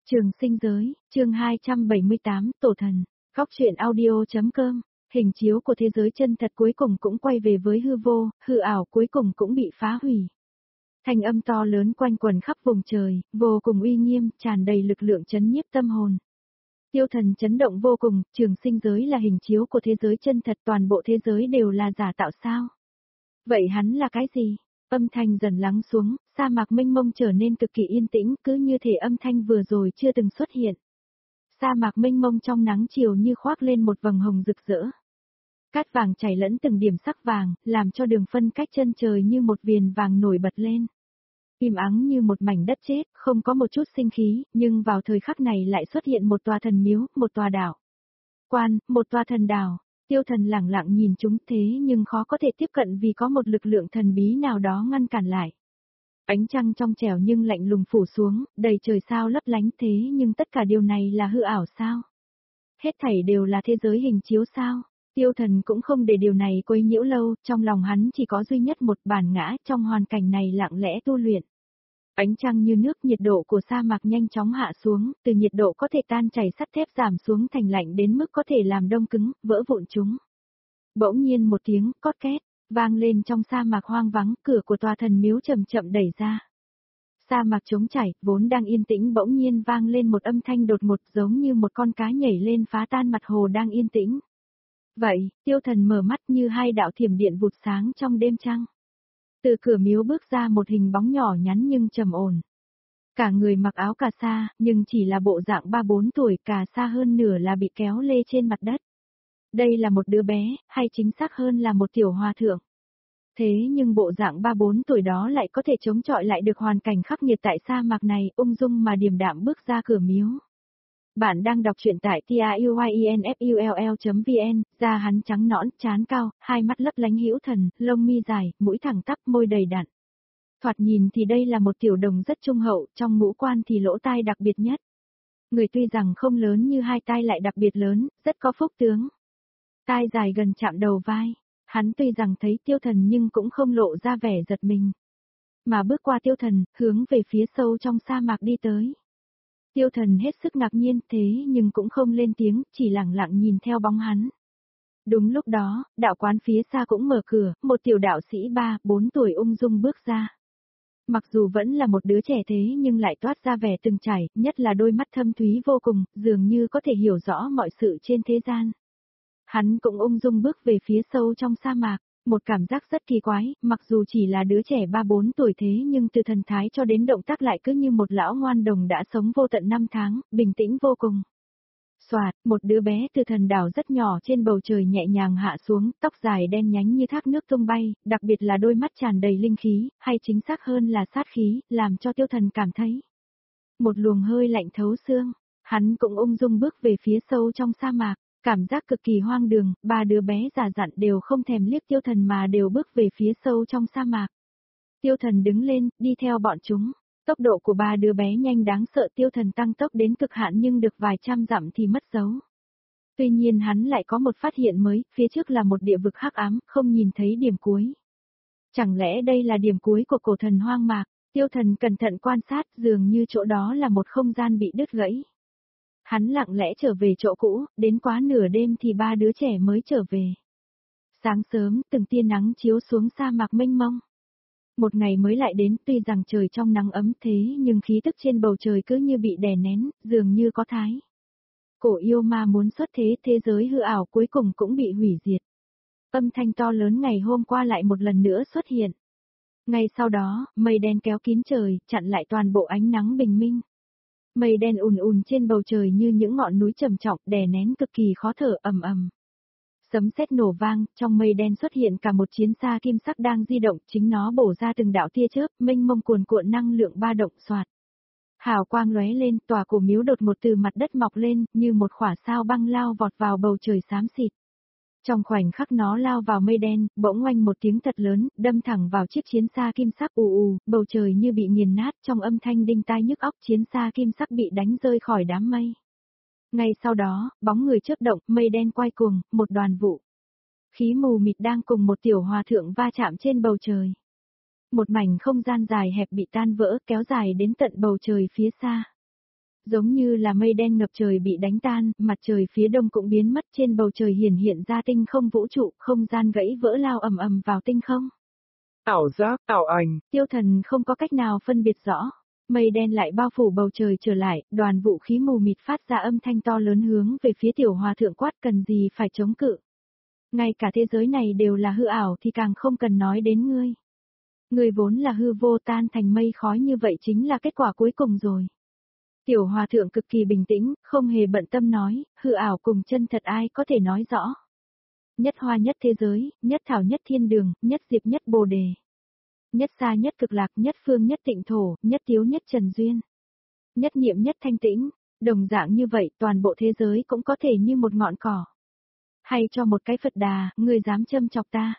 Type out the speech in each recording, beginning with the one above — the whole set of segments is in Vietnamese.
Trường sinh giới, chương 278, Tổ thần, góc truyện audio.com, hình chiếu của thế giới chân thật cuối cùng cũng quay về với hư vô, hư ảo cuối cùng cũng bị phá hủy. Thanh âm to lớn quanh quẩn khắp vùng trời, vô cùng uy nghiêm, tràn đầy lực lượng chấn nhiếp tâm hồn. Tiêu thần chấn động vô cùng, trường sinh giới là hình chiếu của thế giới chân thật, toàn bộ thế giới đều là giả tạo sao? Vậy hắn là cái gì? Âm thanh dần lắng xuống, sa mạc mênh mông trở nên cực kỳ yên tĩnh, cứ như thể âm thanh vừa rồi chưa từng xuất hiện. Sa mạc mênh mông trong nắng chiều như khoác lên một vầng hồng rực rỡ. Cát vàng chảy lẫn từng điểm sắc vàng, làm cho đường phân cách chân trời như một viền vàng nổi bật lên. Im ắng như một mảnh đất chết, không có một chút sinh khí, nhưng vào thời khắc này lại xuất hiện một tòa thần miếu, một tòa đảo. Quan, một tòa thần đảo. Tiêu thần lẳng lặng nhìn chúng thế nhưng khó có thể tiếp cận vì có một lực lượng thần bí nào đó ngăn cản lại. Ánh trăng trong trẻo nhưng lạnh lùng phủ xuống, đầy trời sao lấp lánh thế nhưng tất cả điều này là hư ảo sao? Hết thảy đều là thế giới hình chiếu sao? Tiêu thần cũng không để điều này quấy nhiễu lâu, trong lòng hắn chỉ có duy nhất một bản ngã trong hoàn cảnh này lặng lẽ tu luyện. Ánh trăng như nước, nhiệt độ của sa mạc nhanh chóng hạ xuống, từ nhiệt độ có thể tan chảy sắt thép giảm xuống thành lạnh đến mức có thể làm đông cứng, vỡ vụn chúng. Bỗng nhiên một tiếng cót két vang lên trong sa mạc hoang vắng, cửa của tòa thần miếu chậm chậm đẩy ra. Sa mạc trống trải, vốn đang yên tĩnh bỗng nhiên vang lên một âm thanh đột ngột giống như một con cá nhảy lên phá tan mặt hồ đang yên tĩnh. Vậy, tiêu thần mở mắt như hai đạo thiểm điện vụt sáng trong đêm trăng. Từ cửa miếu bước ra một hình bóng nhỏ nhắn nhưng trầm ổn. Cả người mặc áo cà sa, nhưng chỉ là bộ dạng 3-4 tuổi, cà sa hơn nửa là bị kéo lê trên mặt đất. Đây là một đứa bé, hay chính xác hơn là một tiểu hòa thượng. Thế nhưng bộ dạng 3-4 tuổi đó lại có thể chống chọi lại được hoàn cảnh khắc nghiệt tại sa mạc này, ung dung mà điềm đạm bước ra cửa miếu. Bạn đang đọc truyện tại tiuyinfull.vn, da hắn trắng nõn, trán cao, hai mắt lấp lánh hữu thần, lông mi dài, mũi thẳng tắp, môi đầy đặn. Thoạt nhìn thì đây là một tiểu đồng rất trung hậu, trong ngũ quan thì lỗ tai đặc biệt nhất. Người tuy rằng không lớn như hai tai lại đặc biệt lớn, rất có phúc tướng. Tai dài gần chạm đầu vai, hắn tuy rằng thấy tiêu thần nhưng cũng không lộ ra vẻ giật mình. Mà bước qua tiêu thần, hướng về phía sâu trong sa mạc đi tới. Tiêu thần hết sức ngạc nhiên thế nhưng cũng không lên tiếng, chỉ lặng lặng nhìn theo bóng hắn. Đúng lúc đó, đạo quán phía xa cũng mở cửa, một tiểu đạo sĩ 3-4 tuổi ung dung bước ra. Mặc dù vẫn là một đứa trẻ thế nhưng lại toát ra vẻ từng trải, nhất là đôi mắt thâm thúy vô cùng, dường như có thể hiểu rõ mọi sự trên thế gian. Hắn cũng ung dung bước về phía sâu trong sa mạc, một cảm giác rất kỳ quái, mặc dù chỉ là đứa trẻ 3-4 tuổi thế nhưng từ thần thái cho đến động tác lại cứ như một lão ngoan đồng đã sống vô tận 5 tháng, bình tĩnh vô cùng. Soạt, một đứa bé từ thần đảo rất nhỏ trên bầu trời nhẹ nhàng hạ xuống, tóc dài đen nhánh như thác nước tung bay, đặc biệt là đôi mắt tràn đầy linh khí, hay chính xác hơn là sát khí, làm cho tiêu thần cảm thấy một luồng hơi lạnh thấu xương. Hắn cũng ung dung bước về phía sâu trong sa mạc. Cảm giác cực kỳ hoang đường, ba đứa bé già dặn đều không thèm liếc tiêu thần mà đều bước về phía sâu trong sa mạc. Tiêu thần đứng lên, đi theo bọn chúng. Tốc độ của ba đứa bé nhanh đáng sợ, tiêu thần tăng tốc đến cực hạn nhưng được vài trăm dặm thì mất dấu. Tuy nhiên hắn lại có một phát hiện mới, phía trước là một địa vực hắc ám, không nhìn thấy điểm cuối. Chẳng lẽ đây là điểm cuối của cổ thần hoang mạc? Tiêu thần cẩn thận quan sát, dường như chỗ đó là một không gian bị đứt gãy. Hắn lặng lẽ trở về chỗ cũ, đến quá nửa đêm thì ba đứa trẻ mới trở về. Sáng sớm, từng tia nắng chiếu xuống sa mạc mênh mông. Một ngày mới lại đến, tuy rằng trời trong nắng ấm thế nhưng khí tức trên bầu trời cứ như bị đè nén, dường như có thái. Cổ yêu ma muốn xuất thế, thế giới hư ảo cuối cùng cũng bị hủy diệt. Âm thanh to lớn ngày hôm qua lại một lần nữa xuất hiện. Ngay sau đó, mây đen kéo kín trời, chặn lại toàn bộ ánh nắng bình minh. Mây đen ùn ùn trên bầu trời như những ngọn núi trầm trọng, đè nén cực kỳ khó thở, ầm ầm. Sấm sét nổ vang, trong mây đen xuất hiện cả một chiến xa kim sắc đang di động, chính nó bổ ra từng đạo tia chớp, mênh mông cuồn cuộn năng lượng ba động xoạt. Hào quang lóe lên, tòa cổ miếu đột ngột từ mặt đất mọc lên, như một khỏa sao băng lao vọt vào bầu trời xám xịt. Trong khoảnh khắc nó lao vào mây đen, bỗng oanh một tiếng thật lớn, đâm thẳng vào chiếc chiến xa kim sắc ù ù, bầu trời như bị nghiền nát, trong âm thanh đinh tai nhức óc, chiến xa kim sắc bị đánh rơi khỏi đám mây. Ngay sau đó, bóng người chớp động, mây đen quay cuồng, một đoàn vụ khí mù mịt đang cùng một tiểu hòa thượng va chạm trên bầu trời. Một mảnh không gian dài hẹp bị tan vỡ, kéo dài đến tận bầu trời phía xa. giống như là mây đen ngập trời bị đánh tan, mặt trời phía đông cũng biến mất, trên bầu trời hiển hiện ra tinh không vũ trụ, không gian gãy vỡ lao ầm ầm vào tinh không. Ảo giác, ảo ảnh. Tiêu Thần không có cách nào phân biệt rõ. Mây đen lại bao phủ bầu trời trở lại, đoàn vũ khí mù mịt phát ra âm thanh to lớn hướng về phía tiểu hòa thượng quát, cần gì phải chống cự. Ngay cả thế giới này đều là hư ảo thì càng không cần nói đến ngươi. Ngươi vốn là hư vô, tan thành mây khói như vậy chính là kết quả cuối cùng rồi. Tiểu hòa thượng cực kỳ bình tĩnh, không hề bận tâm nói, hư ảo cùng chân thật ai có thể nói rõ. Nhất hoa nhất thế giới, nhất thảo nhất thiên đường, nhất diệp nhất bồ đề. Nhất xa nhất cực lạc, nhất phương nhất tịnh thổ, nhất tiếu nhất trần duyên. Nhất niệm nhất thanh tĩnh, đồng dạng như vậy toàn bộ thế giới cũng có thể như một ngọn cỏ. Hay cho một cái Phật Đà, ngươi dám châm chọc ta.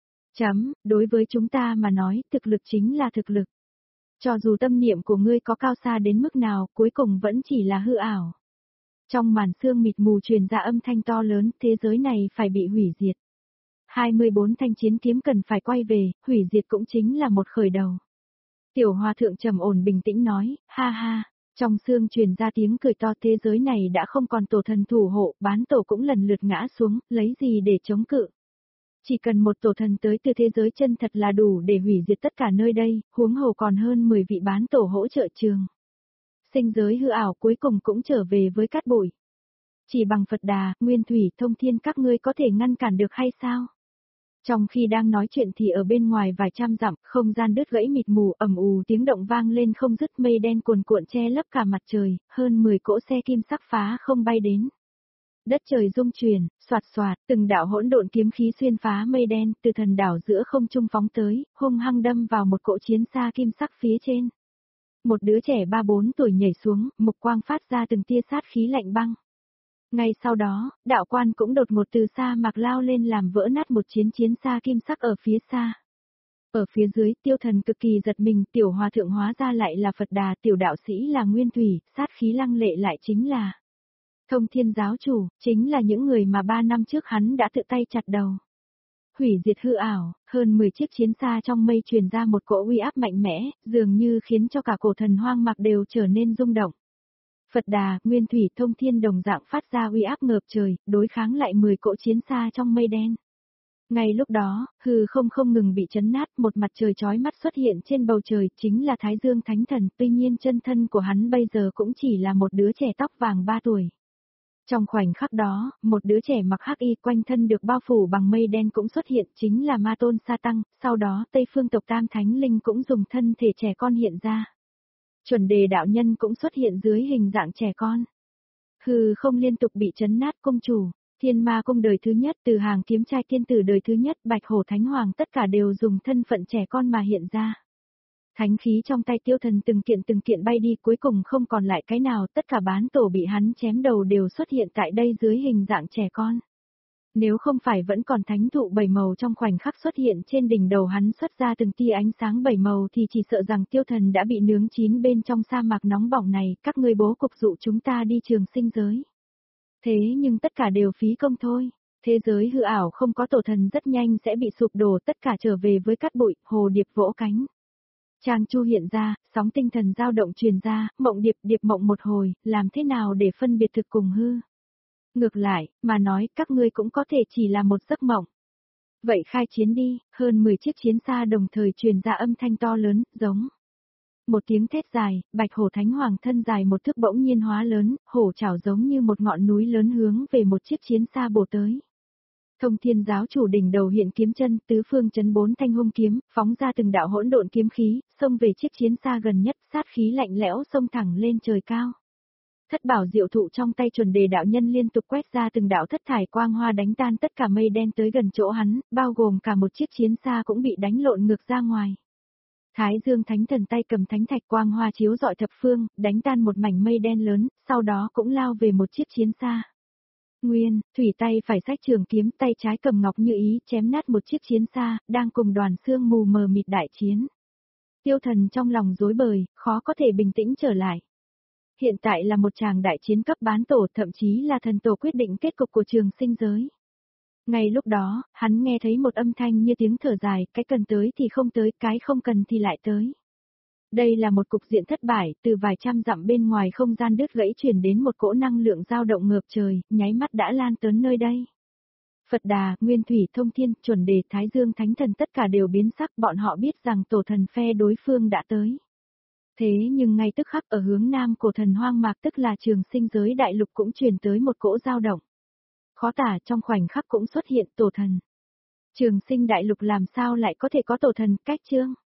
Đối với chúng ta mà nói, thực lực chính là thực lực. Cho dù tâm niệm của ngươi có cao xa đến mức nào, cuối cùng vẫn chỉ là hư ảo. Trong màn sương mịt mù truyền ra âm thanh to lớn, thế giới này phải bị hủy diệt. 24 thanh chiến kiếm cần phải quay về, hủy diệt cũng chính là một khởi đầu. Tiểu hòa thượng trầm ổn bình tĩnh nói, ha ha, trong sương truyền ra tiếng cười to, thế giới này đã không còn tổ thần thủ hộ, bán tổ cũng lần lượt ngã xuống, lấy gì để chống cự. Chỉ cần một tổ thần tới từ thế giới chân thật là đủ để hủy diệt tất cả nơi đây, huống hồ còn hơn 10 vị bán tổ hỗ trợ trường. Sinh giới hư ảo cuối cùng cũng trở về với cát bụi. Chỉ bằng Phật Đà, Nguyên Thủy, Thông Thiên các ngươi có thể ngăn cản được hay sao? Trong khi đang nói chuyện thì ở bên ngoài vài trăm dặm, không gian đứt gãy mịt mù, ầm ù tiếng động vang lên không dứt, mây đen cuồn cuộn che lấp cả mặt trời, hơn 10 cỗ xe kim sắc phá không bay đến. Đất trời rung chuyển, xoạt xoạt, từng đạo hỗn độn kiếm khí xuyên phá mây đen, từ thần đảo giữa không trung phóng tới, hung hăng đâm vào một cỗ chiến xa kim sắc phía trên. Một đứa trẻ 3-4 tuổi nhảy xuống, mục quang phát ra từng tia sát khí lạnh băng. Ngay sau đó, đạo quan cũng đột ngột từ xa mạc lao lên làm vỡ nát một chiến xa kim sắc ở phía xa. Ở phía dưới, Tiêu Thần cực kỳ giật mình, tiểu hòa thượng hóa ra lại là Phật Đà, tiểu đạo sĩ là Nguyên Thủy, sát khí lăng lệ lại chính là Thông Thiên giáo chủ, chính là những người mà 3 năm trước hắn đã tự tay chặt đầu. Hủy diệt hư ảo, hơn 10 chiếc chiến xa trong mây truyền ra một cỗ uy áp mạnh mẽ, dường như khiến cho cả cổ thần hoang mạc đều trở nên rung động. Phật Đà, Nguyên Thủy, Thông Thiên đồng dạng phát ra uy áp ngập trời, đối kháng lại 10 cỗ chiến xa trong mây đen. Ngay lúc đó, hư không ngừng bị chấn nát, một mặt trời chói mắt xuất hiện trên bầu trời, chính là Thái Dương Thánh Thần, tuy nhiên chân thân của hắn bây giờ cũng chỉ là một đứa trẻ tóc vàng 3 tuổi. Trong khoảnh khắc đó, một đứa trẻ mặc hắc y quanh thân được bao phủ bằng mây đen cũng xuất hiện, chính là Ma Tôn Sa Tăng, sau đó Tây Phương tộc Tam Thánh Linh cũng dùng thân thể trẻ con hiện ra. Chuẩn Đề đạo nhân cũng xuất hiện dưới hình dạng trẻ con. Hư không liên tục bị chấn nát, cung chủ, Thiên Ma cung đời thứ nhất, từ hàng kiếm trai thiên tử đời thứ nhất, Bạch Hổ Thánh Hoàng tất cả đều dùng thân phận trẻ con mà hiện ra. Thánh khí trong tay Tiêu Thần từng kiện bay đi, cuối cùng không còn lại cái nào, tất cả bán tổ bị hắn chém đầu đều xuất hiện tại đây dưới hình dạng trẻ con. Nếu không phải vẫn còn thánh thụ 7 màu trong khoảnh khắc xuất hiện trên đỉnh đầu hắn xuất ra từng tia ánh sáng 7 màu thì chỉ sợ rằng Tiêu Thần đã bị nướng chín bên trong sa mạc nóng bỏng này, các ngươi bố cục dụ chúng ta đi trường sinh giới. Thế nhưng tất cả đều phí công thôi. Thế giới hư ảo không có tổ thần rất nhanh sẽ bị sụp đổ, tất cả trở về với cát bụi, hồ điệp vỗ cánh. Trang Chu hiện ra, sóng tinh thần dao động truyền ra, mộng điệp mộng một hồi, làm thế nào để phân biệt thực cùng hư? Ngược lại, mà nói các ngươi cũng có thể chỉ là một giấc mộng. Vậy khai chiến đi, hơn 10 chiếc chiến xa đồng thời truyền ra âm thanh to lớn, giống. Một tiếng thét dài, Bạch Hổ Thánh Hoàng thân dài một thước bỗng nhiên hóa lớn, hổ chảo giống như một ngọn núi lớn hướng về một chiếc chiến xa bổ tới. Thông Thiên giáo chủ đỉnh đầu hiện kiếm chân, tứ phương chấn 4 thanh hung kiếm, phóng ra từng đạo hỗn độn kiếm khí, xông về chiếc chiến xa gần nhất, sát khí lạnh lẽo xông thẳng lên trời cao. Thất bảo diệu thụ trong tay Chuẩn Đề đạo nhân liên tục quét ra từng đạo thất thải quang hoa đánh tan tất cả mây đen tới gần chỗ hắn, bao gồm cả một chiếc chiến xa cũng bị đánh lộn ngược ra ngoài. Thái Dương Thánh Thần tay cầm thánh thạch quang hoa chiếu rọi thập phương, đánh tan một mảnh mây đen lớn, sau đó cũng lao về một chiếc chiến xa. Nguyên, Thủy tay phải xách trường kiếm, tay trái cầm ngọc như ý, chém nát một chiếc chiến xa, đang cùng đoàn sương mù mờ mịt đại chiến. Tiêu Thần trong lòng rối bời, khó có thể bình tĩnh trở lại. Hiện tại là một tràng đại chiến cấp bán tổ, thậm chí là thần tổ quyết định kết cục của trường sinh giới. Ngay lúc đó, hắn nghe thấy một âm thanh như tiếng thở dài, cái cần tới thì không tới, cái không cần thì lại tới. Đây là một cục diện thất bại, từ vài trăm dặm bên ngoài không gian đứt gãy truyền đến một cỗ năng lượng dao động ngập trời, nháy mắt đã lan tới nơi đây. Phật Đà, Nguyên Thủy, Thông Thiên, Chuẩn Đề, Thái Dương Thánh Thần tất cả đều biến sắc, bọn họ biết rằng tổ thần phe đối phương đã tới. Thế nhưng ngay tức khắc ở hướng nam cổ thần hoang mạc tức là Trường Sinh giới đại lục cũng truyền tới một cỗ dao động. Khó tả trong khoảnh khắc cũng xuất hiện tổ thần. Trường Sinh đại lục làm sao lại có thể có tổ thần, cách chương.